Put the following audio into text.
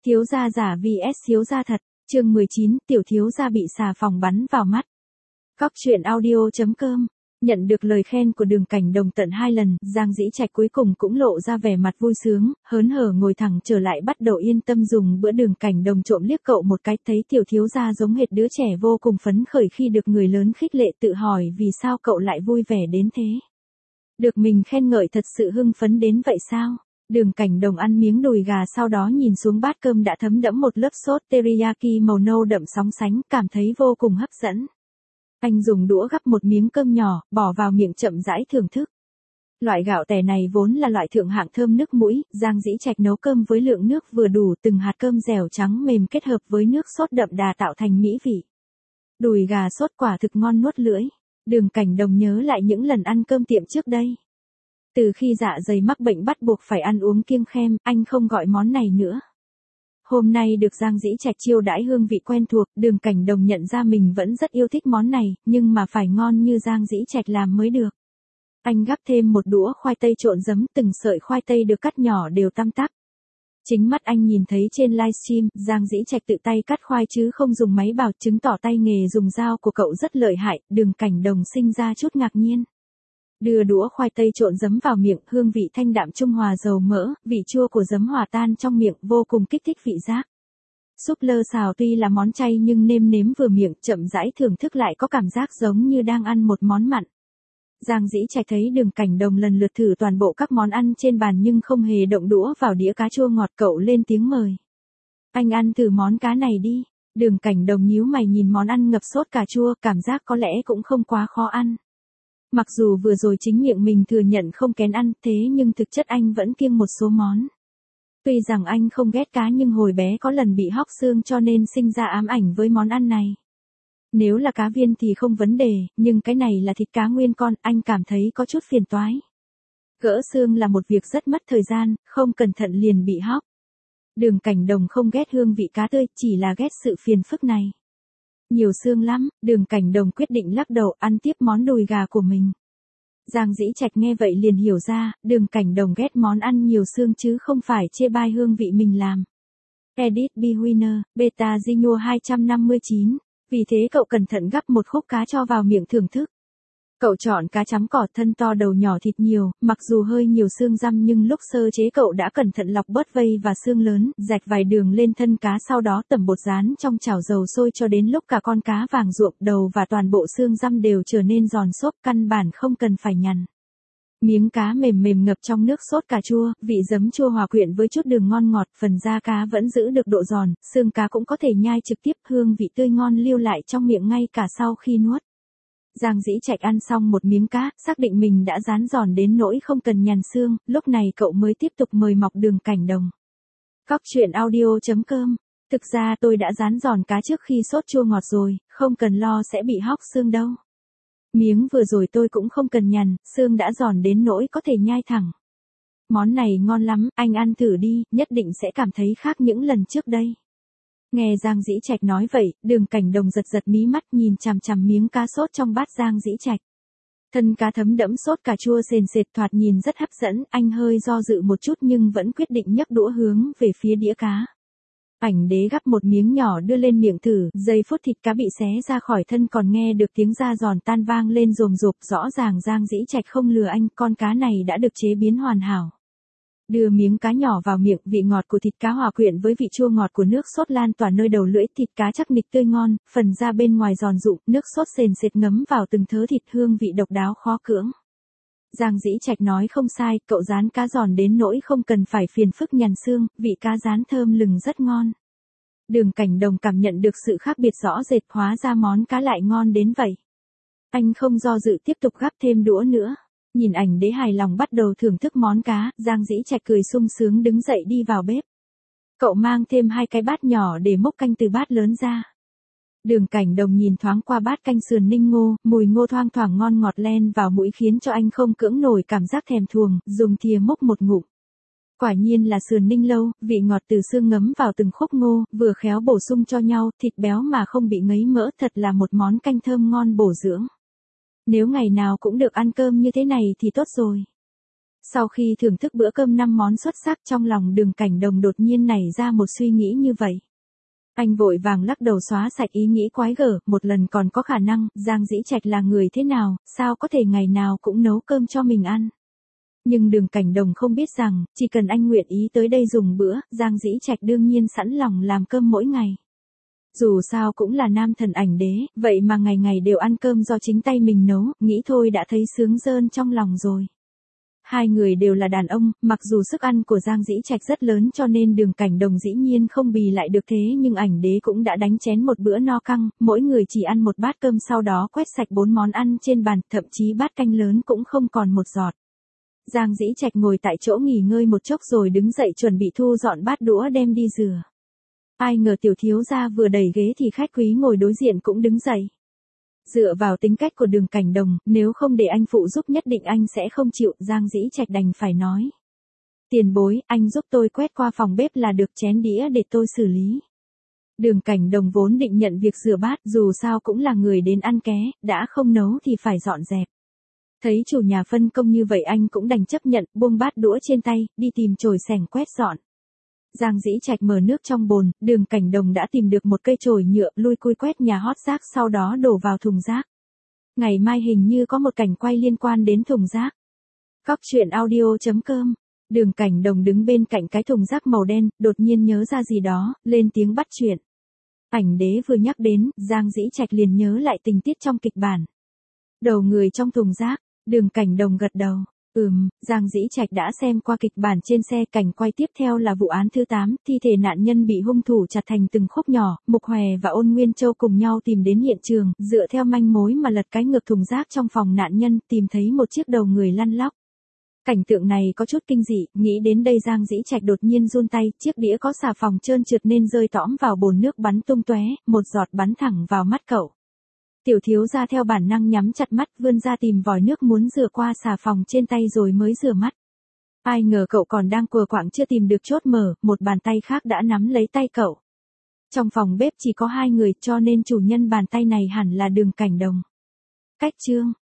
Thiếu gia giả vs thiếu gia thật, chương 19, tiểu thiếu gia bị xà phòng bắn vào mắt. Góc truyện audio.com. Nhận được lời khen của Đường Cảnh Đồng tận 2 lần, Giang Dĩ Trạch cuối cùng cũng lộ ra vẻ mặt vui sướng, hớn hở ngồi thẳng trở lại bắt đầu yên tâm dùng bữa. Đường Cảnh Đồng trộm liếc cậu một cái, thấy tiểu thiếu gia giống hệt đứa trẻ vô cùng phấn khởi khi được người lớn khích lệ, tự hỏi vì sao cậu lại vui vẻ đến thế. Được mình khen ngợi thật sự hưng phấn đến vậy sao? Đường Cảnh Đồng ăn miếng đùi gà, sau đó nhìn xuống bát cơm đã thấm đẫm một lớp sốt teriyaki màu nâu đậm sóng sánh, cảm thấy vô cùng hấp dẫn. Anh dùng đũa gắp một miếng cơm nhỏ, bỏ vào miệng chậm rãi thưởng thức. Loại gạo tẻ này vốn là loại thượng hạng thơm nước mũi, Giang Dĩ Trạch nấu cơm với lượng nước vừa đủ, từng hạt cơm dẻo trắng mềm kết hợp với nước sốt đậm đà tạo thành mỹ vị. Đùi gà sốt quả thực ngon nuốt lưỡi. Đường Cảnh Đồng nhớ lại những lần ăn cơm tiệm trước đây. Từ khi dạ dày mắc bệnh bắt buộc phải ăn uống kiêng khem, anh không gọi món này nữa. Hôm nay được Giang Dĩ Trạch chiêu đãi hương vị quen thuộc, Đường Cảnh Đồng nhận ra mình vẫn rất yêu thích món này, nhưng mà phải ngon như Giang Dĩ Trạch làm mới được. Anh gắp thêm một đũa khoai tây trộn giấm, từng sợi khoai tây được cắt nhỏ đều tăm tắp. Chính mắt anh nhìn thấy trên livestream, Giang Dĩ Trạch tự tay cắt khoai chứ không dùng máy bào, chứng tỏ tay nghề dùng dao của cậu rất lợi hại. Đường Cảnh Đồng sinh ra chút ngạc nhiên. Đưa đũa khoai tây trộn giấm vào miệng, hương vị thanh đạm trung hòa dầu mỡ, vị chua của giấm hòa tan trong miệng, vô cùng kích thích vị giác. Súp lơ xào tuy là món chay nhưng nêm nếm vừa miệng, chậm rãi thưởng thức lại có cảm giác giống như đang ăn một món mặn. Giang Dĩ Trạch thấy Đường Cảnh Đồng lần lượt thử toàn bộ các món ăn trên bàn nhưng không hề động đũa vào đĩa cá chua ngọt, cậu lên tiếng mời. Anh ăn thử món cá này đi. Đường Cảnh Đồng nhíu mày nhìn món ăn ngập sốt cà chua, cảm giác có lẽ cũng không quá khó ăn. Mặc dù vừa rồi chính miệng mình thừa nhận không kén ăn, thế nhưng thực chất anh vẫn kiêng một số món. Tuy rằng anh không ghét cá nhưng hồi bé có lần bị hóc xương cho nên sinh ra ám ảnh với món ăn này. Nếu là cá viên thì không vấn đề, nhưng cái này là thịt cá nguyên con, anh cảm thấy có chút phiền toái. Gỡ xương là một việc rất mất thời gian, không cẩn thận liền bị hóc. Đường Cảnh Đồng không ghét hương vị cá tươi, chỉ là ghét sự phiền phức này. Nhiều xương lắm, Đường Cảnh Đồng quyết định lắc đầu, ăn tiếp món đùi gà của mình. Giang Dĩ Trạch nghe vậy liền hiểu ra, Đường Cảnh Đồng ghét món ăn nhiều xương chứ không phải chê bai hương vị mình làm. Edit Bewinner, Beta Zinua 259. Vì thế cậu cẩn thận gắp một khúc cá cho vào miệng thưởng thức. Cậu chọn cá chấm cỏ, thân to đầu nhỏ thịt nhiều, mặc dù hơi nhiều xương răm nhưng lúc sơ chế cậu đã cẩn thận lọc bớt vây và xương lớn, rạch vài đường lên thân cá, sau đó tẩm bột rán trong chảo dầu sôi cho đến lúc cả con cá vàng ruộm, đầu và toàn bộ xương răm đều trở nên giòn xốp, căn bản không cần phải nhằn. Miếng cá mềm mềm ngập trong nước sốt cà chua, vị giấm chua hòa quyện với chút đường ngon ngọt, phần da cá vẫn giữ được độ giòn, xương cá cũng có thể nhai trực tiếp, hương vị tươi ngon lưu lại trong miệng ngay cả sau khi nuốt. Giang Dĩ Trạch ăn xong một miếng cá, xác định mình đã rán giòn đến nỗi không cần nhằn xương, lúc này cậu mới tiếp tục mời mọc Đường Cảnh Đồng. Góc truyện audio.com. Thực ra tôi đã rán giòn cá trước khi sốt chua ngọt rồi, không cần lo sẽ bị hóc xương đâu. Miếng vừa rồi tôi cũng không cần nhằn, xương đã giòn đến nỗi có thể nhai thẳng. Món này ngon lắm, anh ăn thử đi, nhất định sẽ cảm thấy khác những lần trước đây. Nghe Giang Dĩ Trạch nói vậy, Đường Cảnh Đồng giật giật mí mắt nhìn chằm chằm miếng cá sốt trong bát Giang Dĩ Trạch. Thân cá thấm đẫm sốt cà chua sền sệt, thoạt nhìn rất hấp dẫn, anh hơi do dự một chút nhưng vẫn quyết định nhấc đũa hướng về phía đĩa cá. Ảnh Đế gắp một miếng nhỏ đưa lên miệng thử, giây phút thịt cá bị xé ra khỏi thân còn nghe được tiếng da giòn tan vang lên rồm rộp, rõ ràng Giang Dĩ Trạch không lừa anh, con cá này đã được chế biến hoàn hảo. Đưa miếng cá nhỏ vào miệng, vị ngọt của thịt cá hòa quyện với vị chua ngọt của nước sốt lan tỏa nơi đầu lưỡi, thịt cá chắc nịch tươi ngon, phần da bên ngoài giòn rụm, nước sốt sền sệt ngấm vào từng thớ thịt, hương vị độc đáo khó cưỡng. Giang Dĩ Trạch nói không sai, cậu rán cá giòn đến nỗi không cần phải phiền phức nhằn xương, vị cá rán thơm lừng rất ngon. Đường Cảnh Đồng cảm nhận được sự khác biệt rõ rệt, hóa ra món cá lại ngon đến vậy. Anh không do dự tiếp tục gắp thêm đũa nữa. Nhìn Ảnh Đế hài lòng bắt đầu thưởng thức món cá, Giang Dĩ Trạch cười sung sướng đứng dậy đi vào bếp. Cậu mang thêm 2 cái bát nhỏ để múc canh từ bát lớn ra. Đường Cảnh Đồng nhìn thoáng qua bát canh sườn ninh ngô, mùi ngô thoang thoảng ngon ngọt len vào mũi khiến cho anh không cưỡng nổi cảm giác thèm thuồng, dùng thìa múc một ngụm. Quả nhiên là sườn ninh lâu, vị ngọt từ xương ngấm vào từng khúc ngô, vừa khéo bổ sung cho nhau, thịt béo mà không bị ngấy mỡ, thật là một món canh thơm ngon bổ dưỡng. Nếu ngày nào cũng được ăn cơm như thế này thì tốt rồi. Sau khi thưởng thức bữa cơm 5 món xuất sắc, trong lòng Đường Cảnh Đồng đột nhiên nảy ra một suy nghĩ như vậy. Anh vội vàng lắc đầu xóa sạch ý nghĩ quái gở, một lần còn có khả năng, Giang Dĩ Trạch là người thế nào, sao có thể ngày nào cũng nấu cơm cho mình ăn. Nhưng Đường Cảnh Đồng không biết rằng, chỉ cần anh nguyện ý tới đây dùng bữa, Giang Dĩ Trạch đương nhiên sẵn lòng làm cơm mỗi ngày. Dù sao cũng là nam thần ảnh đế, vậy mà ngày ngày đều ăn cơm do chính tay mình nấu, nghĩ thôi đã thấy sướng rơn trong lòng rồi. Hai người đều là đàn ông, mặc dù sức ăn của Giang Dĩ Trạch rất lớn cho nên Đường Cảnh Đồng dĩ nhiên không bì lại được, thế nhưng ảnh đế cũng đã đánh chén một bữa no căng, mỗi người chỉ ăn một bát cơm sau đó quét sạch 4 món ăn trên bàn, thậm chí bát canh lớn cũng không còn một giọt. Giang Dĩ Trạch ngồi tại chỗ nghỉ ngơi một chốc rồi đứng dậy chuẩn bị thu dọn bát đũa đem đi rửa. Ai ngờ tiểu thiếu gia vừa đẩy ghế thì khách quý ngồi đối diện cũng đứng dậy. Dựa vào tính cách của Đường Cảnh Đồng, nếu không để anh phụ giúp nhất định anh sẽ không chịu, Giang Dĩ Trạch đành phải nói. Tiền bối, anh giúp tôi quét qua phòng bếp là được, chén đĩa để tôi xử lý. Đường Cảnh Đồng vốn định nhận việc rửa bát, dù sao cũng là người đến ăn ké, đã không nấu thì phải dọn dẹp. Thấy chủ nhà phân công như vậy anh cũng đành chấp nhận, buông bát đũa trên tay, đi tìm chổi xẻng quét dọn. Giang Dĩ Trạch mở nước trong bồn, Đường Cảnh Đồng đã tìm được một cây chổi nhựa, lui cui quét nhà hót rác sau đó đổ vào thùng rác. Ngày mai hình như có một cảnh quay liên quan đến thùng rác. Cóc truyện audio.com. Đường Cảnh Đồng đứng bên cạnh cái thùng rác màu đen, đột nhiên nhớ ra gì đó, lên tiếng bắt chuyện. Ảnh đế vừa nhắc đến, Giang Dĩ Trạch liền nhớ lại tình tiết trong kịch bản. Đầu người trong thùng rác, Đường Cảnh Đồng gật đầu. Giang Dĩ Trạch đã xem qua kịch bản trên xe, cảnh quay tiếp theo là vụ án thứ 8, thi thể nạn nhân bị hung thủ chặt thành từng khúc nhỏ, Mục Hòe và Ôn Nguyên Châu cùng nhau tìm đến hiện trường, dựa theo manh mối mà lật cái ngược thùng rác trong phòng nạn nhân, tìm thấy một chiếc đầu người lăn lóc. Cảnh tượng này có chút kinh dị, nghĩ đến đây Giang Dĩ Trạch đột nhiên run tay, chiếc đĩa có xà phòng trơn trượt nên rơi tõm vào bồn nước bắn tung tóe, một giọt bắn thẳng vào mắt cậu. Tiểu thiếu gia theo bản năng nhắm chặt mắt, vươn ra tìm vòi nước muốn rửa qua xà phòng trên tay rồi mới rửa mắt. Ai ngờ cậu còn đang quờ quạng chưa tìm được chốt mở, một bàn tay khác đã nắm lấy tay cậu. Trong phòng bếp chỉ có 2 người cho nên chủ nhân bàn tay này hẳn là Đường Cảnh Đồng. Cách chương